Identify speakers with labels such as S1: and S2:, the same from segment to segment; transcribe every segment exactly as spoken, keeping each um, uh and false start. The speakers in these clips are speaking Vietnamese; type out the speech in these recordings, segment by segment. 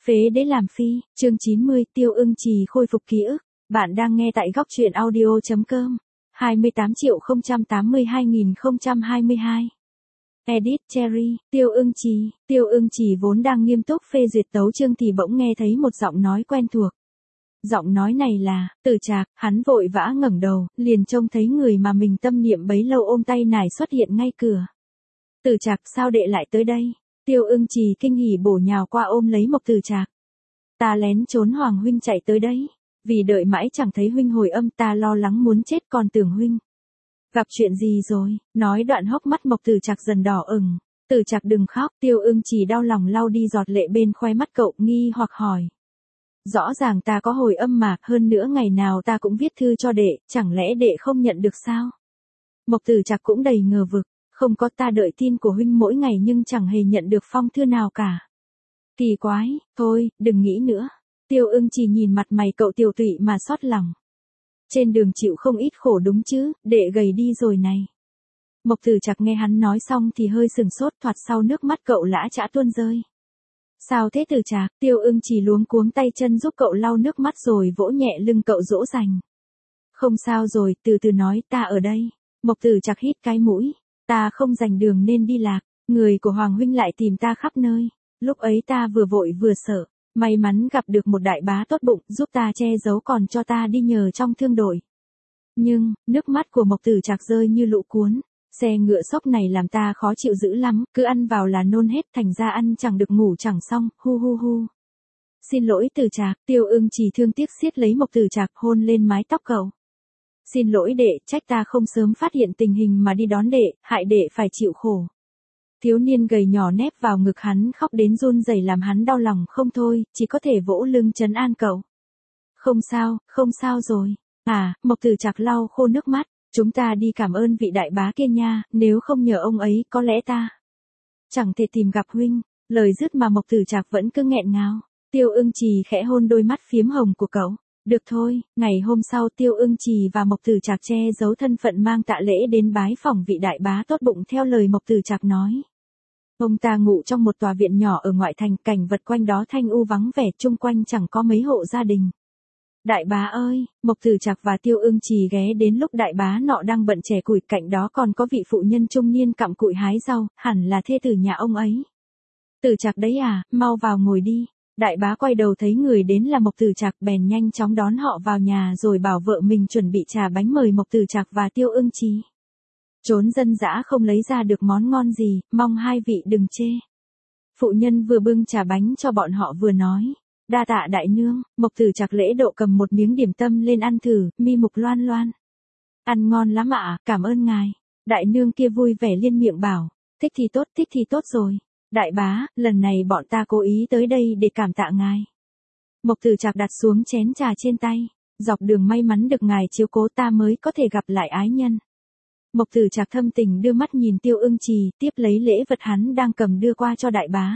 S1: Phế đế làm phi, chương chín mươi, Tiêu Ưng Trì khôi phục ký ức. Bạn đang nghe tại góc truyện audio chấm com. hai mươi tám triệu không trăm tám mươi hai nghìn không trăm hai mươi hai. Edit Cherry, Tiêu Ưng Trì, Tiêu Ưng Trì vốn đang nghiêm túc phê duyệt tấu chương thì bỗng nghe thấy một giọng nói quen thuộc. Giọng nói này là, Từ Trạc, hắn vội vã ngẩng đầu, liền trông thấy người mà mình tâm niệm bấy lâu ôm tay nải xuất hiện ngay cửa. Từ Trạc, sao đệ lại tới đây? Tiêu Ưng Trì kinh hỉ bổ nhào qua ôm lấy Mộc Từ Trạc. Ta lén trốn Hoàng huynh chạy tới đấy, vì đợi mãi chẳng thấy huynh hồi âm, ta lo lắng muốn chết còn tưởng huynh gặp chuyện gì rồi. Nói đoạn hốc mắt Mộc Từ Trạc dần đỏ ửng. Từ Trạc đừng khóc. Tiêu Ưng Trì đau lòng lau đi giọt lệ bên khóe mắt cậu, nghi hoặc hỏi. Rõ ràng ta có hồi âm mà, hơn nữa ngày nào ta cũng viết thư cho đệ, chẳng lẽ đệ không nhận được sao? Mộc Từ Trạc cũng đầy ngờ vực. Không có, ta đợi tin của huynh mỗi ngày nhưng chẳng hề nhận được phong thư nào cả. Kỳ quái, thôi, đừng nghĩ nữa. Tiêu Ưng Trì nhìn mặt mày cậu tiều tụy mà xót lòng. Trên đường chịu không ít khổ đúng chứ, đệ gầy đi rồi này. Mộc Từ Trạc nghe hắn nói xong thì hơi sừng sốt, thoạt sau nước mắt cậu lã chã tuôn rơi. Sao thế Từ Trạc? Tiêu Ưng Trì luống cuống tay chân giúp cậu lau nước mắt rồi vỗ nhẹ lưng cậu dỗ dành. Không sao rồi, từ từ nói, ta ở đây. Mộc Từ Trạc hít cái mũi. Ta không rành đường nên đi lạc, người của Hoàng huynh lại tìm ta khắp nơi. Lúc ấy ta vừa vội vừa sợ, may mắn gặp được một đại bá tốt bụng giúp ta che giấu còn cho ta đi nhờ trong thương đội. Nhưng, nước mắt của Mộc Từ Trạc rơi như lũ cuốn, xe ngựa sốc này làm ta khó chịu dữ lắm, cứ ăn vào là nôn hết, thành ra ăn chẳng được ngủ chẳng xong, hu hu hu. Xin lỗi Từ Trạc. Tiêu Ưng Trì thương tiếc siết lấy Mộc Từ Trạc hôn lên mái tóc cậu. Xin lỗi đệ, trách ta không sớm phát hiện tình hình mà đi đón đệ, hại đệ phải chịu khổ. Thiếu niên gầy nhỏ nép vào ngực hắn khóc đến run rẩy làm hắn đau lòng không thôi, chỉ có thể vỗ lưng trấn an cậu. Không sao, không sao rồi. À, Mộc Từ Trạc lau khô nước mắt, chúng ta đi cảm ơn vị đại bá kia nha, nếu không nhờ ông ấy có lẽ ta chẳng thể tìm gặp huynh. Lời dứt mà Mộc Từ Trạc vẫn cứ nghẹn ngào. Tiêu Ưng Trì khẽ hôn đôi mắt phiếm hồng của cậu. Được thôi, ngày hôm sau Tiêu Ưng Trì và Mộc Từ Trạc che giấu thân phận mang tạ lễ đến bái phỏng vị đại bá tốt bụng theo lời Mộc Từ Trạc nói. Ông ta ngụ trong một tòa viện nhỏ ở ngoại thành, cảnh vật quanh đó thanh u vắng vẻ, chung quanh chẳng có mấy hộ gia đình. Đại bá ơi, Mộc Từ Trạc và Tiêu Ưng Trì ghé đến lúc đại bá nọ đang bận chẻ củi, cạnh đó còn có vị phụ nhân trung niên cặm cụi hái rau, hẳn là thê tử nhà ông ấy. Từ Trạc đấy à, mau vào ngồi đi. Đại bá quay đầu thấy người đến là Mộc Từ Trạc bèn nhanh chóng đón họ vào nhà rồi bảo vợ mình chuẩn bị trà bánh mời Mộc Từ Trạc và Tiêu Ưng Trì. Trốn dân dã không lấy ra được món ngon gì, mong hai vị đừng chê. Phụ nhân vừa bưng trà bánh cho bọn họ vừa nói. Đa tạ đại nương. Mộc Từ Trạc lễ độ cầm một miếng điểm tâm lên ăn thử, mi mục loan loan. Ăn ngon lắm ạ, cảm ơn ngài. Đại nương kia vui vẻ liên miệng bảo. Thích thì tốt, thích thì tốt rồi. Đại bá, lần này bọn ta cố ý tới đây để cảm tạ ngài. Mộc Từ Trạc đặt xuống chén trà trên tay. Dọc đường may mắn được ngài chiếu cố ta mới có thể gặp lại ái nhân. Mộc Từ Trạc thâm tình đưa mắt nhìn Tiêu Ưng Trì, tiếp lấy lễ vật hắn đang cầm đưa qua cho đại bá.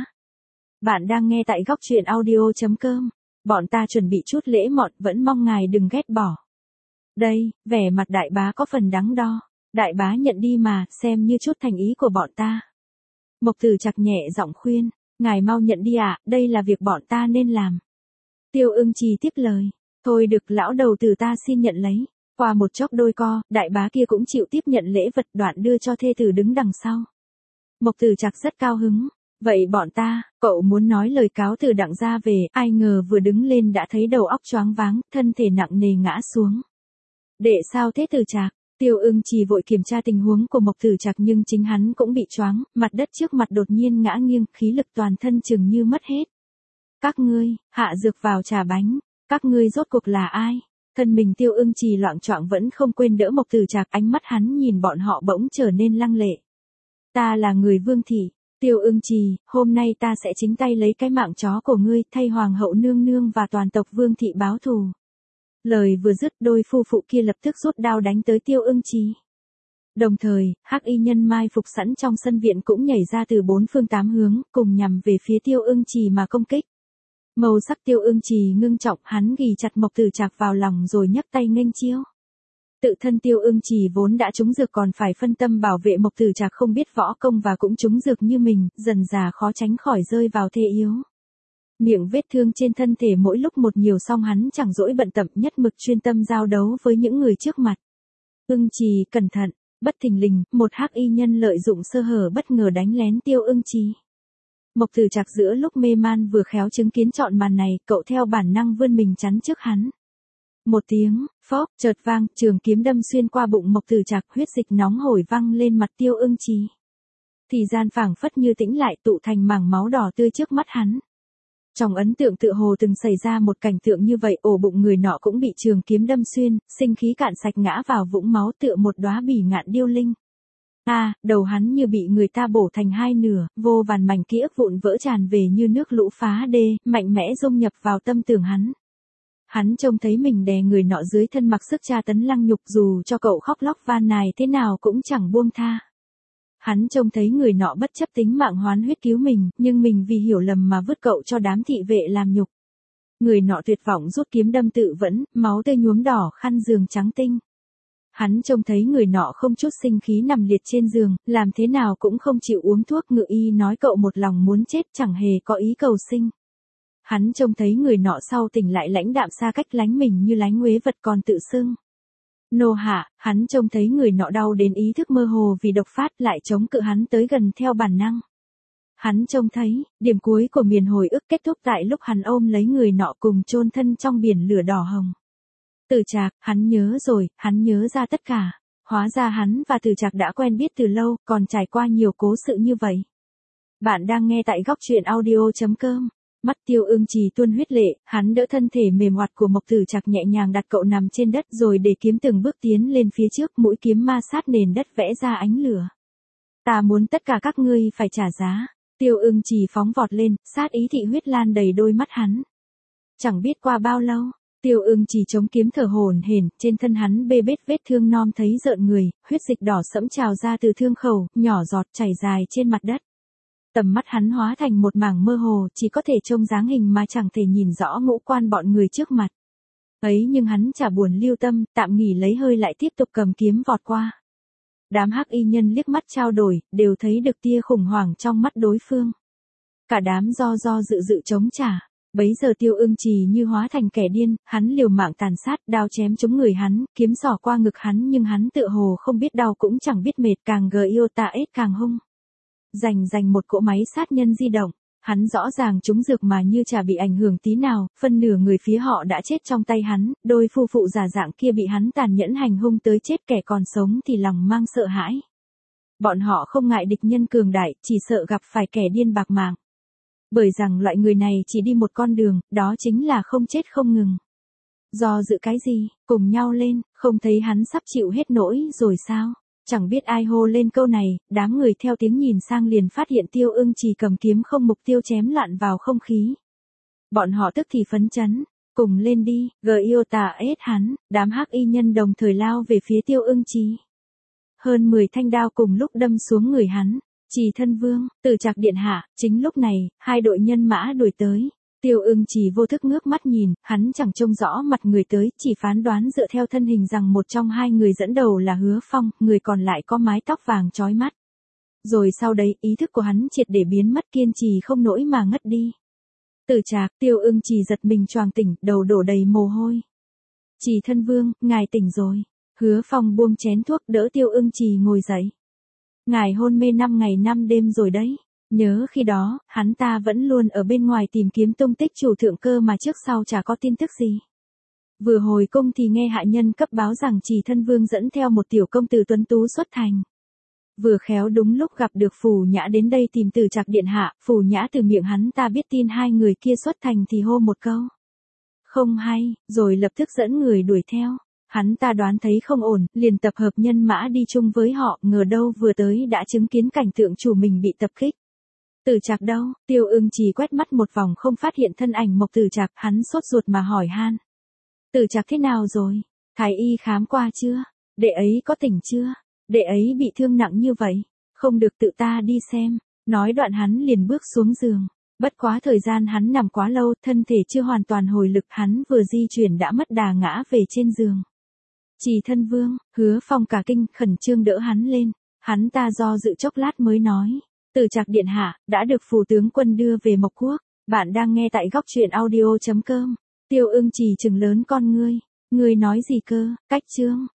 S1: Bạn đang nghe tại góc truyện audio chấm com. Bọn ta chuẩn bị chút lễ mọn, vẫn mong ngài đừng ghét bỏ. Đây, vẻ mặt đại bá có phần đắn đo. Đại bá nhận đi mà, xem như chút thành ý của bọn ta. Mộc Từ Trạc nhẹ giọng khuyên, ngài mau nhận đi ạ, à, đây là việc bọn ta nên làm. Tiêu Ưng Trì tiếp lời, thôi được lão đầu tử ta xin nhận lấy. Qua một chốc đôi co, đại bá kia cũng chịu tiếp nhận lễ vật, đoạn đưa cho thê tử đứng đằng sau. Mộc Từ Trạc rất cao hứng, vậy bọn ta, cậu muốn nói lời cáo từ đặng gia về, ai ngờ vừa đứng lên đã thấy đầu óc choáng váng, thân thể nặng nề ngã xuống. Đệ sao thế Từ Trạc? Tiêu Ưng Trì vội kiểm tra tình huống của Mộc Từ Trạc nhưng chính hắn cũng bị choáng, mặt đất trước mặt đột nhiên ngã nghiêng, khí lực toàn thân chừng như mất hết. Các ngươi, hạ dược vào trà bánh, các ngươi rốt cuộc là ai? Thân mình Tiêu Ưng Trì loạng choạng vẫn không quên đỡ Mộc Từ Trạc, ánh mắt hắn nhìn bọn họ bỗng trở nên lăng lệ. Ta là người Vương thị. Tiêu Ưng Trì, hôm nay ta sẽ chính tay lấy cái mạng chó của ngươi, thay hoàng hậu nương nương và toàn tộc Vương thị báo thù. Lời vừa dứt, đôi phu phụ kia lập tức rút đao đánh tới Tiêu Ưng Trì. Đồng thời, hắc y nhân mai phục sẵn trong sân viện cũng nhảy ra từ bốn phương tám hướng, cùng nhằm về phía Tiêu Ưng Trì mà công kích. Màu sắc Tiêu Ưng Trì ngưng trọng, hắn ghì chặt Mộc Từ Trạc vào lòng rồi nhấc tay nghênh chiêu. Tự thân Tiêu Ưng Trì vốn đã trúng dược còn phải phân tâm bảo vệ Mộc Từ Trạc không biết võ công và cũng trúng dược như mình, dần dà khó tránh khỏi rơi vào thế yếu. Miệng vết thương trên thân thể mỗi lúc một nhiều song hắn chẳng dỗi bận tâm nhất mực chuyên tâm giao đấu với những người trước mặt. Ưng Trì, cẩn thận, bất thình lình, một hắc y nhân lợi dụng sơ hở bất ngờ đánh lén Tiêu Ưng Trì. Mộc Tử Trạc giữa lúc mê man vừa khéo chứng kiến trọn màn này, cậu theo bản năng vươn mình chắn trước hắn. Một tiếng, phốc, chợt vang, trường kiếm đâm xuyên qua bụng Mộc Tử Trạc, huyết dịch nóng hổi văng lên mặt Tiêu Ưng Trì. Thì gian phảng phất như tĩnh lại, tụ thành mảng máu đỏ tươi trước mắt hắn. Trong ấn tượng tựa hồ từng xảy ra một cảnh tượng như vậy, ổ bụng người nọ cũng bị trường kiếm đâm xuyên, sinh khí cạn sạch ngã vào vũng máu tựa một đóa bỉ ngạn điêu linh. A, à, đầu hắn như bị người ta bổ thành hai nửa, vô vàn mảnh ký ức vụn vỡ tràn về như nước lũ phá đê, mạnh mẽ dung nhập vào tâm tưởng hắn. Hắn trông thấy mình đè người nọ dưới thân mặc sức tra tấn lăng nhục, dù cho cậu khóc lóc van nài thế nào cũng chẳng buông tha. Hắn trông thấy người nọ bất chấp tính mạng hoán huyết cứu mình, nhưng mình vì hiểu lầm mà vứt cậu cho đám thị vệ làm nhục. Người nọ tuyệt vọng rút kiếm đâm tự vẫn, máu tươi nhuốm đỏ khăn giường trắng tinh. Hắn trông thấy người nọ không chút sinh khí nằm liệt trên giường, làm thế nào cũng không chịu uống thuốc, ngự y nói cậu một lòng muốn chết chẳng hề có ý cầu sinh. Hắn trông thấy người nọ sau tỉnh lại lãnh đạm xa cách lánh mình như lánh uế vật còn tự xưng nô hạ, hắn trông thấy người nọ đau đến ý thức mơ hồ vì độc phát lại chống cự hắn tới gần theo bản năng. Hắn trông thấy, điểm cuối của miền hồi ức kết thúc tại lúc hắn ôm lấy người nọ cùng chôn thân trong biển lửa đỏ hồng. Tử Trạc, hắn nhớ rồi, hắn nhớ ra tất cả. Hóa ra hắn và Tử Trạc đã quen biết từ lâu, còn trải qua nhiều cố sự như vậy. Bạn đang nghe tại góc truyện audio chấm com. Mắt Tiêu Ưng Trì tuôn huyết lệ, hắn đỡ thân thể mềm oặt của Mộc Tử Trạc nhẹ nhàng đặt cậu nằm trên đất rồi để kiếm từng bước tiến lên phía trước, mũi kiếm ma sát nền đất vẽ ra ánh lửa. Ta muốn tất cả các ngươi phải trả giá. Tiêu Ưng Trì phóng vọt lên, sát ý thị huyết lan đầy đôi mắt hắn. Chẳng biết qua bao lâu, Tiêu Ưng Trì chống kiếm thở hổn hển, trên thân hắn bê bết vết thương non thấy rợn người, huyết dịch đỏ sẫm trào ra từ thương khẩu, nhỏ giọt chảy dài trên mặt đất. Tầm mắt hắn hóa thành một mảng mơ hồ, chỉ có thể trông dáng hình mà chẳng thể nhìn rõ ngũ quan bọn người trước mặt. Ấy nhưng hắn chả buồn lưu tâm, tạm nghỉ lấy hơi lại tiếp tục cầm kiếm vọt qua. Đám hắc y nhân liếc mắt trao đổi, đều thấy được tia khủng hoảng trong mắt đối phương. Cả đám do do dự dự chống trả. Bấy giờ Tiêu Ưng Trì như hóa thành kẻ điên, hắn liều mạng tàn sát, đao chém trúng người hắn, kiếm xỏ qua ngực hắn nhưng hắn tựa hồ không biết đau cũng chẳng biết mệt, càng gờ yêu ta ết càng hung. Giành giành một cỗ máy sát nhân di động, hắn rõ ràng trúng dược mà như chả bị ảnh hưởng tí nào, phân nửa người phía họ đã chết trong tay hắn, đôi phu phụ giả dạng kia bị hắn tàn nhẫn hành hung tới chết, kẻ còn sống thì lòng mang sợ hãi. Bọn họ không ngại địch nhân cường đại, chỉ sợ gặp phải kẻ điên bạc mạng. Bởi rằng loại người này chỉ đi một con đường, đó chính là không chết không ngừng. Do dự cái gì, cùng nhau lên, không thấy hắn sắp chịu hết nỗi rồi sao? Chẳng biết ai hô lên câu này, đám người theo tiếng nhìn sang liền phát hiện Tiêu Ưng Trì cầm kiếm không mục tiêu chém loạn vào không khí. Bọn họ tức thì phấn chấn, cùng lên đi, gờ yêu tà ết hắn, đám hắc y nhân đồng thời lao về phía Tiêu Ưng Trì. Hơn mười thanh đao cùng lúc đâm xuống người hắn. Trì thân vương, Tử Trạc điện hạ, chính lúc này, hai đội nhân mã đuổi tới. Tiêu Ưng Trì vô thức ngước mắt nhìn, hắn chẳng trông rõ mặt người tới, chỉ phán đoán dựa theo thân hình rằng một trong hai người dẫn đầu là Hứa Phong, người còn lại có mái tóc vàng chói mắt. Rồi sau đấy, ý thức của hắn triệt để biến mất, kiên trì không nổi mà ngất đi. Tử Trạc, Tiêu Ưng Trì giật mình choàng tỉnh, đầu đổ đầy mồ hôi. Trì thân vương, ngài tỉnh rồi. Hứa Phong buông chén thuốc đỡ Tiêu Ưng Trì ngồi dậy. Ngài hôn mê năm ngày năm đêm rồi đấy. Nhớ khi đó, hắn ta vẫn luôn ở bên ngoài tìm kiếm tung tích chủ thượng cơ mà trước sau chả có tin tức gì. Vừa hồi cung thì nghe hạ nhân cấp báo rằng Trì thân vương dẫn theo một tiểu công tử tuấn tú xuất thành. Vừa khéo đúng lúc gặp được Phù Nhã đến đây tìm Tử Trạc điện hạ, Phù Nhã từ miệng hắn ta biết tin hai người kia xuất thành thì hô một câu. Không hay, rồi lập tức dẫn người đuổi theo. Hắn ta đoán thấy không ổn, liền tập hợp nhân mã đi chung với họ, ngờ đâu vừa tới đã chứng kiến cảnh tượng chủ mình bị tập kích. Tử Trạc đâu? Tiêu Ưng Trì quét mắt một vòng không phát hiện thân ảnh Mộc Tử Trạc, hắn sốt ruột mà hỏi han. Tử Trạc thế nào rồi? Thái y khám qua chưa? Đệ ấy có tỉnh chưa? Đệ ấy bị thương nặng như vậy, không được tự ta đi xem. Nói đoạn hắn liền bước xuống giường. Bất quá thời gian hắn nằm quá lâu, thân thể chưa hoàn toàn hồi lực, hắn vừa di chuyển đã mất đà ngã về trên giường. Trì thân vương, Hứa Phong cả kinh, khẩn trương đỡ hắn lên. Hắn ta do dự chốc lát mới nói. Tử Trạc điện hạ, đã được phủ tướng quân đưa về Mộc Quốc. Bạn đang nghe tại góc truyện audio chấm com. Tiêu Ưng Trì trừng lớn con ngươi. Ngươi nói gì cơ, Cách Trương?